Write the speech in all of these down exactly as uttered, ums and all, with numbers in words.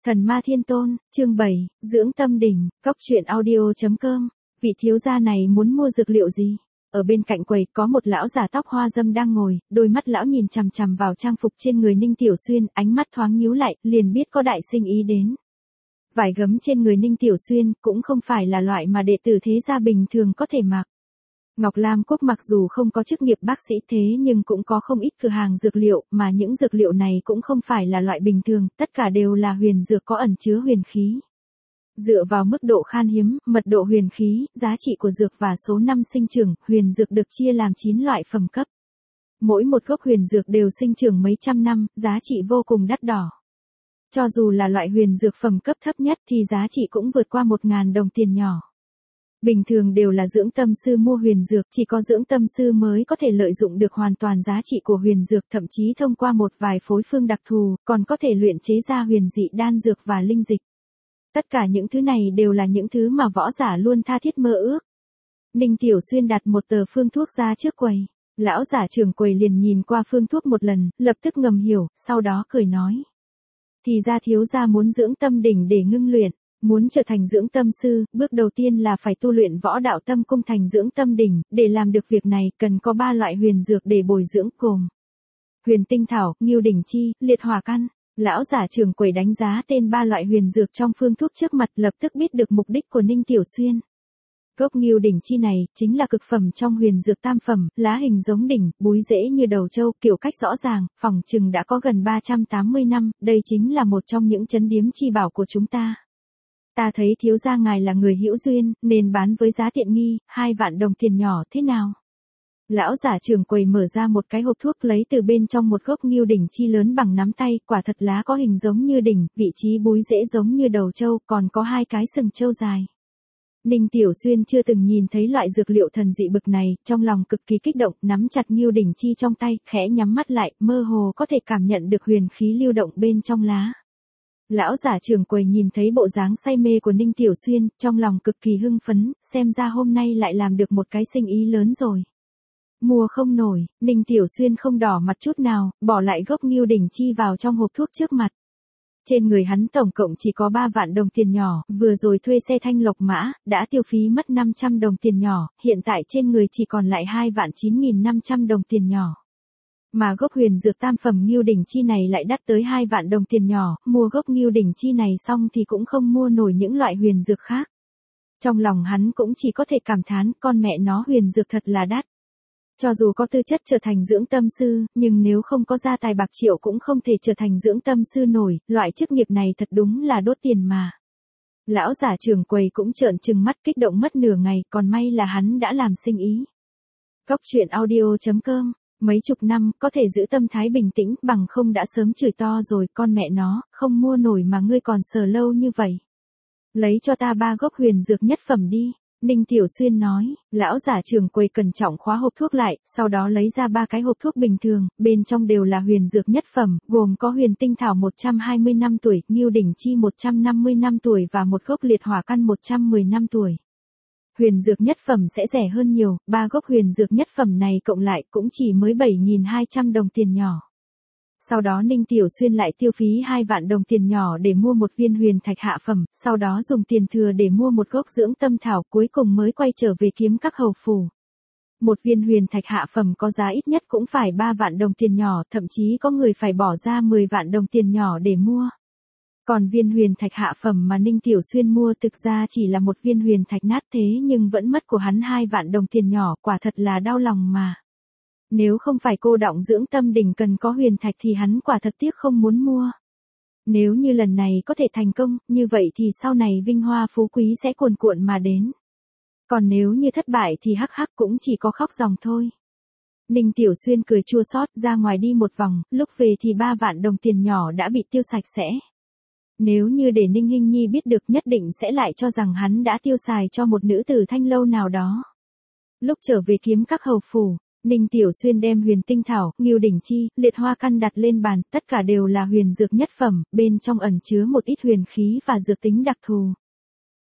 Thần Ma Thiên Tôn, chương bảy, Dưỡng Tâm Đỉnh, Cóc Truyện Audio chấm com. Vị thiếu gia này muốn mua dược liệu gì? Ở bên cạnh quầy có một lão già tóc hoa râm đang ngồi, đôi mắt lão nhìn chằm chằm vào trang phục trên người Ninh Tiểu Xuyên, ánh mắt thoáng nhíu lại, liền biết có đại sinh ý đến. Vải gấm trên người Ninh Tiểu Xuyên cũng không phải là loại mà đệ tử thế gia bình thường có thể mặc. Ngọc Lam Quốc mặc dù không có chức nghiệp bác sĩ thế nhưng cũng có không ít cửa hàng dược liệu, mà những dược liệu này cũng không phải là loại bình thường, tất cả đều là huyền dược có ẩn chứa huyền khí. Dựa vào mức độ khan hiếm, mật độ huyền khí, giá trị của dược và số năm sinh trưởng, huyền dược được chia làm chín loại phẩm cấp. Mỗi một gốc huyền dược đều sinh trưởng mấy trăm năm, giá trị vô cùng đắt đỏ. Cho dù là loại huyền dược phẩm cấp thấp nhất thì giá trị cũng vượt qua một nghìn đồng tiền nhỏ. Bình thường đều là dưỡng tâm sư mua huyền dược, chỉ có dưỡng tâm sư mới có thể lợi dụng được hoàn toàn giá trị của huyền dược, thậm chí thông qua một vài phối phương đặc thù, còn có thể luyện chế ra huyền dị đan dược và linh dịch. Tất cả những thứ này đều là những thứ mà võ giả luôn tha thiết mơ ước. Ninh Tiểu Xuyên đặt một tờ phương thuốc ra trước quầy. Lão giả trưởng quầy liền nhìn qua phương thuốc một lần, lập tức ngầm hiểu, sau đó cười nói. Thì ra thiếu gia muốn dưỡng tâm đỉnh để ngưng luyện. Muốn trở thành dưỡng tâm sư, bước đầu tiên là phải tu luyện võ đạo tâm cung thành dưỡng tâm đỉnh, để làm được việc này cần có ba loại huyền dược để bồi dưỡng gồm huyền tinh thảo, ngưu đỉnh chi, liệt hỏa căn. Lão giả trưởng quầy đánh giá tên ba loại huyền dược trong phương thuốc trước mặt, lập tức biết được mục đích của Ninh Tiểu Xuyên. Gốc ngưu đỉnh chi này chính là cực phẩm trong huyền dược tam phẩm, lá hình giống đỉnh, búi rễ như đầu trâu, kiểu cách rõ ràng, phỏng chừng đã có gần ba trăm tám mươi năm, đây chính là một trong những trấn điếm chi bảo của chúng ta. Ta thấy thiếu gia ngài là người hữu duyên, nên bán với giá tiện nghi, hai vạn đồng tiền nhỏ thế nào? Lão giả trưởng quầy mở ra một cái hộp thuốc, lấy từ bên trong một gốc ngưu đỉnh chi lớn bằng nắm tay, quả thật lá có hình giống như đỉnh, vị trí búi rễ giống như đầu trâu, còn có hai cái sừng trâu dài. Ninh Tiểu Xuyên chưa từng nhìn thấy loại dược liệu thần dị bực này, trong lòng cực kỳ kích động, nắm chặt ngưu đỉnh chi trong tay, khẽ nhắm mắt lại, mơ hồ có thể cảm nhận được huyền khí lưu động bên trong lá. Lão giả trưởng quầy nhìn thấy bộ dáng say mê của Ninh Tiểu Xuyên, trong lòng cực kỳ hưng phấn, xem ra hôm nay lại làm được một cái sinh ý lớn rồi. Mua không nổi, Ninh Tiểu Xuyên không đỏ mặt chút nào, bỏ lại gốc ngưu đỉnh chi vào trong hộp thuốc trước mặt. Trên người hắn tổng cộng chỉ có ba vạn đồng tiền nhỏ, vừa rồi thuê xe thanh lộc mã, đã tiêu phí mất năm trăm đồng tiền nhỏ, hiện tại trên người chỉ còn lại hai vạn chín nghìn năm trăm đồng tiền nhỏ. Mà gốc huyền dược tam phẩm ngưu đỉnh chi này lại đắt tới hai vạn đồng tiền nhỏ, mua gốc ngưu đỉnh chi này xong thì cũng không mua nổi những loại huyền dược khác. Trong lòng hắn cũng chỉ có thể cảm thán, con mẹ nó huyền dược thật là đắt. Cho dù có tư chất trở thành dưỡng tâm sư, nhưng nếu không có gia tài bạc triệu cũng không thể trở thành dưỡng tâm sư nổi, loại chức nghiệp này thật đúng là đốt tiền mà. Lão giả trưởng quầy cũng trợn trừng mắt, kích động mất nửa ngày, còn may là hắn đã làm sinh ý. Cóc Truyện Audio chấm com. Mấy chục năm, có thể giữ tâm thái bình tĩnh, bằng không đã sớm chửi to rồi, con mẹ nó, không mua nổi mà ngươi còn sờ lâu như vậy. Lấy cho ta ba gốc huyền dược nhất phẩm đi. Ninh Tiểu Xuyên nói. Lão giả trưởng quầy cẩn trọng khóa hộp thuốc lại, sau đó lấy ra ba cái hộp thuốc bình thường, bên trong đều là huyền dược nhất phẩm, gồm có huyền tinh thảo một trăm hai mươi năm tuổi, ngưu đỉnh chi một trăm năm mươi năm tuổi và một gốc liệt hỏa căn một trăm mười năm tuổi. Huyền dược nhất phẩm sẽ rẻ hơn nhiều, ba gốc huyền dược nhất phẩm này cộng lại cũng chỉ mới bảy nghìn hai trăm đồng tiền nhỏ. Sau đó Ninh Tiểu Xuyên lại tiêu phí hai vạn đồng tiền nhỏ để mua một viên huyền thạch hạ phẩm, sau đó dùng tiền thừa để mua một gốc dưỡng tâm thảo, cuối cùng mới quay trở về kiếm các hầu phủ. Một viên huyền thạch hạ phẩm có giá ít nhất cũng phải ba vạn đồng tiền nhỏ, thậm chí có người phải bỏ ra mười vạn đồng tiền nhỏ để mua. Còn viên huyền thạch hạ phẩm mà Ninh Tiểu Xuyên mua thực ra chỉ là một viên huyền thạch nát, thế nhưng vẫn mất của hắn hai vạn đồng tiền nhỏ, quả thật là đau lòng mà. Nếu không phải cô đọng dưỡng tâm đỉnh cần có huyền thạch thì hắn quả thật tiếc không muốn mua. Nếu như lần này có thể thành công, như vậy thì sau này vinh hoa phú quý sẽ cuồn cuộn mà đến. Còn nếu như thất bại thì hắc hắc cũng chỉ có khóc ròng thôi. Ninh Tiểu Xuyên cười chua xót, ra ngoài đi một vòng, lúc về thì ba vạn đồng tiền nhỏ đã bị tiêu sạch sẽ. Nếu như để Ninh Hinh Nhi biết được nhất định sẽ lại cho rằng hắn đã tiêu xài cho một nữ tử thanh lâu nào đó. Lúc trở về kiếm các hầu phủ, Ninh Tiểu Xuyên đem huyền tinh thảo, ngưu đỉnh chi, liệt hoa căn đặt lên bàn, tất cả đều là huyền dược nhất phẩm, bên trong ẩn chứa một ít huyền khí và dược tính đặc thù.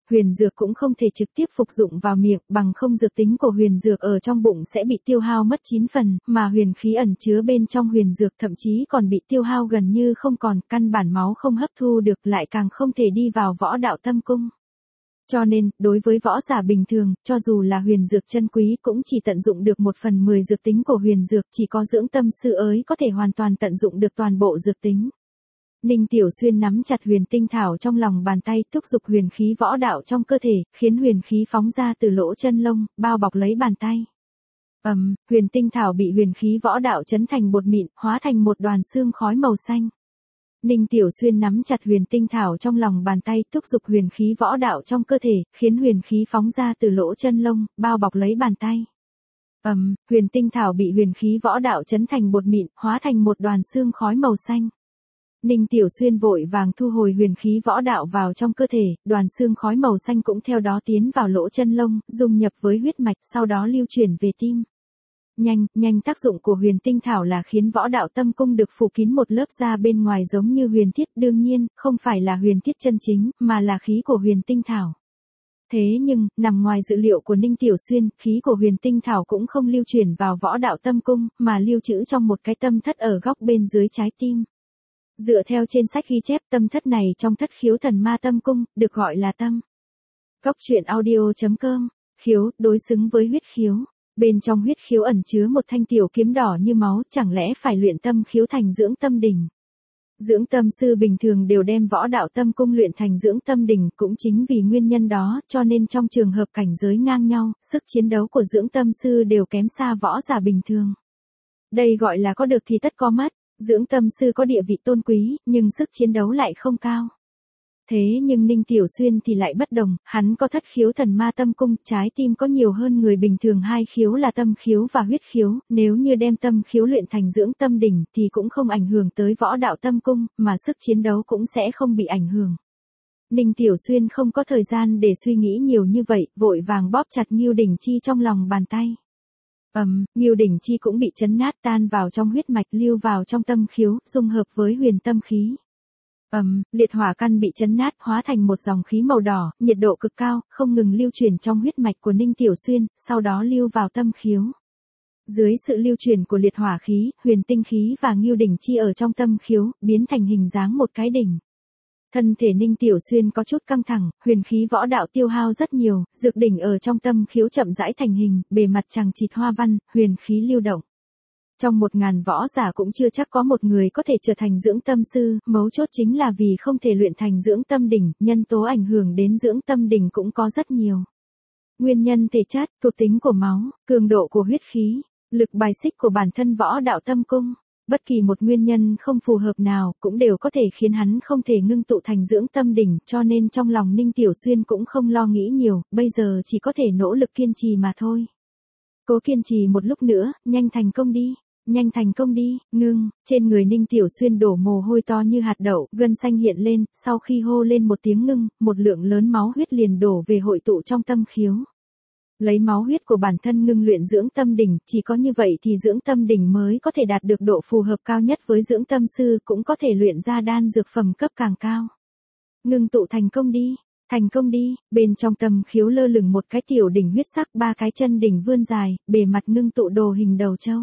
huyền dược cũng không thể trực tiếp phục dụng vào miệng, bằng không dược tính của huyền dược ở trong bụng sẽ bị tiêu hao mất chín phần, mà huyền khí ẩn chứa bên trong huyền dược thậm chí còn bị tiêu hao gần như không còn, căn bản máu không hấp thu được, lại càng không thể đi vào võ đạo tâm cung. Cho nên, đối với võ giả bình thường, cho dù là huyền dược chân quý cũng chỉ tận dụng được một phần mười dược tính của huyền dược, chỉ có dưỡng tâm sư ấy có thể hoàn toàn tận dụng được toàn bộ dược tính. Ninh Tiểu Xuyên nắm chặt huyền tinh thảo trong lòng bàn tay, thúc giục huyền khí võ đạo trong cơ thể, khiến huyền khí phóng ra từ lỗ chân lông, bao bọc lấy bàn tay. Ầm, um, huyền tinh thảo bị huyền khí võ đạo chấn thành bột mịn, hóa thành một đoàn xương khói màu xanh. Ninh Tiểu Xuyên nắm chặt huyền tinh thảo trong lòng bàn tay, thúc giục huyền khí võ đạo trong cơ thể, khiến huyền khí phóng ra từ lỗ chân lông, bao bọc lấy bàn tay. Ầm, um, huyền tinh thảo bị huyền khí võ đạo chấn thành bột mịn, hóa thành một đoàn xương khói màu xanh. Ninh Tiểu Xuyên vội vàng thu hồi huyền khí võ đạo vào trong cơ thể, đoàn xương khói màu xanh cũng theo đó tiến vào lỗ chân lông, dung nhập với huyết mạch, sau đó lưu chuyển về tim. Nhanh, nhanh tác dụng của huyền tinh thảo là khiến võ đạo tâm cung được phủ kín một lớp da bên ngoài giống như huyền thiết, đương nhiên, không phải là huyền thiết chân chính, mà là khí của huyền tinh thảo. Thế nhưng, nằm ngoài dự liệu của Ninh Tiểu Xuyên, khí của huyền tinh thảo cũng không lưu chuyển vào võ đạo tâm cung, mà lưu trữ trong một cái tâm thất ở góc bên dưới trái tim. Dựa theo trên sách ghi chép, tâm thất này trong thất khiếu thần ma tâm cung, được gọi là tâm. Góc truyện audio chấm com, khiếu, đối xứng với huyết khiếu. Bên trong huyết khiếu ẩn chứa một thanh tiểu kiếm đỏ như máu, chẳng lẽ phải luyện tâm khiếu thành dưỡng tâm đỉnh. Dưỡng tâm sư bình thường đều đem võ đạo tâm cung luyện thành dưỡng tâm đỉnh, cũng chính vì nguyên nhân đó, cho nên trong trường hợp cảnh giới ngang nhau, sức chiến đấu của dưỡng tâm sư đều kém xa võ giả bình thường. Đây gọi là có được thì tất có mất. Dưỡng tâm sư có địa vị tôn quý, nhưng sức chiến đấu lại không cao. Thế nhưng Ninh Tiểu Xuyên thì lại bất đồng, hắn có thất khiếu thần ma tâm cung, trái tim có nhiều hơn người bình thường hai khiếu là tâm khiếu và huyết khiếu, nếu như đem tâm khiếu luyện thành dưỡng tâm đỉnh thì cũng không ảnh hưởng tới võ đạo tâm cung, mà sức chiến đấu cũng sẽ không bị ảnh hưởng. Ninh Tiểu Xuyên không có thời gian để suy nghĩ nhiều như vậy, vội vàng bóp chặt Ngưu Đỉnh Chi trong lòng bàn tay. Ầm, um, Ngưu Đỉnh Chi cũng bị chấn nát, tan vào trong huyết mạch, lưu vào trong tâm khiếu, dung hợp với huyền tâm khí. Ầm, um, liệt hỏa căn bị chấn nát, hóa thành một dòng khí màu đỏ, nhiệt độ cực cao, không ngừng lưu chuyển trong huyết mạch của Ninh Tiểu Xuyên, sau đó lưu vào tâm khiếu. Dưới sự lưu chuyển của liệt hỏa khí, huyền tinh khí và Ngưu Đỉnh Chi ở trong tâm khiếu, biến thành hình dáng một cái đỉnh. Thân thể Ninh Tiểu Xuyên có chút căng thẳng, huyền khí võ đạo tiêu hao rất nhiều, dược đỉnh ở trong tâm khiếu chậm rãi thành hình, bề mặt chằng chịt hoa văn, huyền khí lưu động. Trong một ngàn võ giả cũng chưa chắc có một người có thể trở thành dưỡng tâm sư, mấu chốt chính là vì không thể luyện thành dưỡng tâm đỉnh, nhân tố ảnh hưởng đến dưỡng tâm đỉnh cũng có rất nhiều. Nguyên nhân thể chất, thuộc tính của máu, cường độ của huyết khí, lực bài xích của bản thân võ đạo tâm cung. Bất kỳ một nguyên nhân không phù hợp nào cũng đều có thể khiến hắn không thể ngưng tụ thành dưỡng tâm đỉnh, cho nên trong lòng Ninh Tiểu Xuyên cũng không lo nghĩ nhiều, bây giờ chỉ có thể nỗ lực kiên trì mà thôi. Cố kiên trì một lúc nữa, nhanh thành công đi, nhanh thành công đi, ngưng, trên người Ninh Tiểu Xuyên đổ mồ hôi to như hạt đậu, gân xanh hiện lên, sau khi hô lên một tiếng ngưng, một lượng lớn máu huyết liền đổ về hội tụ trong tâm khiếu. Lấy máu huyết của bản thân ngưng luyện dưỡng tâm đỉnh, chỉ có như vậy thì dưỡng tâm đỉnh mới có thể đạt được độ phù hợp cao nhất với dưỡng tâm sư, cũng có thể luyện ra đan dược phẩm cấp càng cao. Ngưng tụ thành công đi, thành công đi, bên trong tâm khiếu lơ lửng một cái tiểu đỉnh huyết sắc, ba cái chân đỉnh vươn dài, bề mặt ngưng tụ đồ hình đầu trâu.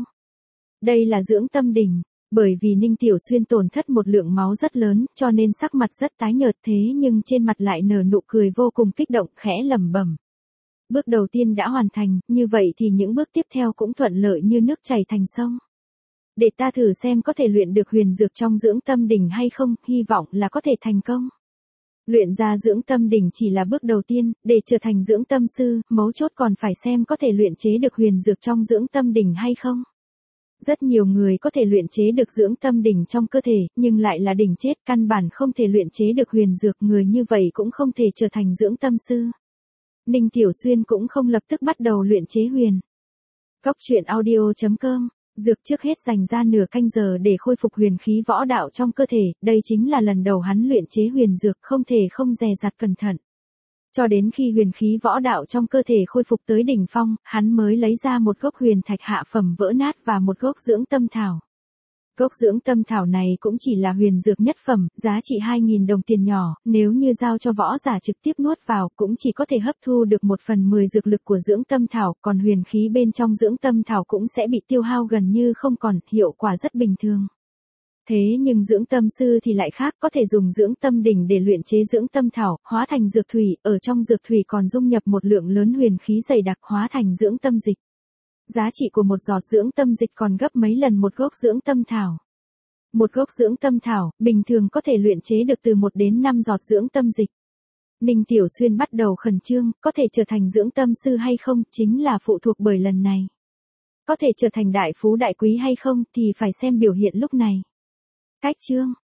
Đây là dưỡng tâm đỉnh. Bởi vì Ninh Tiểu Xuyên tổn thất một lượng máu rất lớn, cho nên sắc mặt rất tái nhợt, thế nhưng trên mặt lại nở nụ cười vô cùng kích động, khẽ lẩm bẩm. Bước đầu tiên đã hoàn thành, như vậy thì những bước tiếp theo cũng thuận lợi như nước chảy thành sông. Để ta thử xem có thể luyện được huyền dược trong dưỡng tâm đỉnh hay không, hy vọng là có thể thành công. Luyện ra dưỡng tâm đỉnh chỉ là bước đầu tiên, để trở thành dưỡng tâm sư, mấu chốt còn phải xem có thể luyện chế được huyền dược trong dưỡng tâm đỉnh hay không. Rất nhiều người có thể luyện chế được dưỡng tâm đỉnh trong cơ thể, nhưng lại là đỉnh chết, căn bản không thể luyện chế được huyền dược, người như vậy cũng không thể trở thành dưỡng tâm sư. Ninh Tiểu Xuyên cũng không lập tức bắt đầu luyện chế huyền. Góc truyện audio chấm com, dược trước hết dành ra nửa canh giờ để khôi phục huyền khí võ đạo trong cơ thể, đây chính là lần đầu hắn luyện chế huyền dược, không thể không dè dặt cẩn thận. Cho đến khi huyền khí võ đạo trong cơ thể khôi phục tới đỉnh phong, hắn mới lấy ra một gốc huyền thạch hạ phẩm vỡ nát và một gốc dưỡng tâm thảo. Gốc dưỡng tâm thảo này cũng chỉ là huyền dược nhất phẩm, giá trị hai nghìn đồng tiền nhỏ, nếu như giao cho võ giả trực tiếp nuốt vào cũng chỉ có thể hấp thu được một phần mười dược lực của dưỡng tâm thảo, còn huyền khí bên trong dưỡng tâm thảo cũng sẽ bị tiêu hao gần như không còn, hiệu quả rất bình thường. Thế nhưng dưỡng tâm sư thì lại khác, có thể dùng dưỡng tâm đỉnh để luyện chế dưỡng tâm thảo, hóa thành dược thủy, ở trong dược thủy còn dung nhập một lượng lớn huyền khí dày đặc hóa thành dưỡng tâm dịch. Giá trị của một giọt dưỡng tâm dịch còn gấp mấy lần một gốc dưỡng tâm thảo. Một gốc dưỡng tâm thảo, bình thường có thể luyện chế được từ một đến năm giọt dưỡng tâm dịch. Ninh Tiểu Xuyên bắt đầu khẩn trương, có thể trở thành dưỡng tâm sư hay không, chính là phụ thuộc bởi lần này. Có thể trở thành đại phú đại quý hay không, thì phải xem biểu hiện lúc này. Cách chương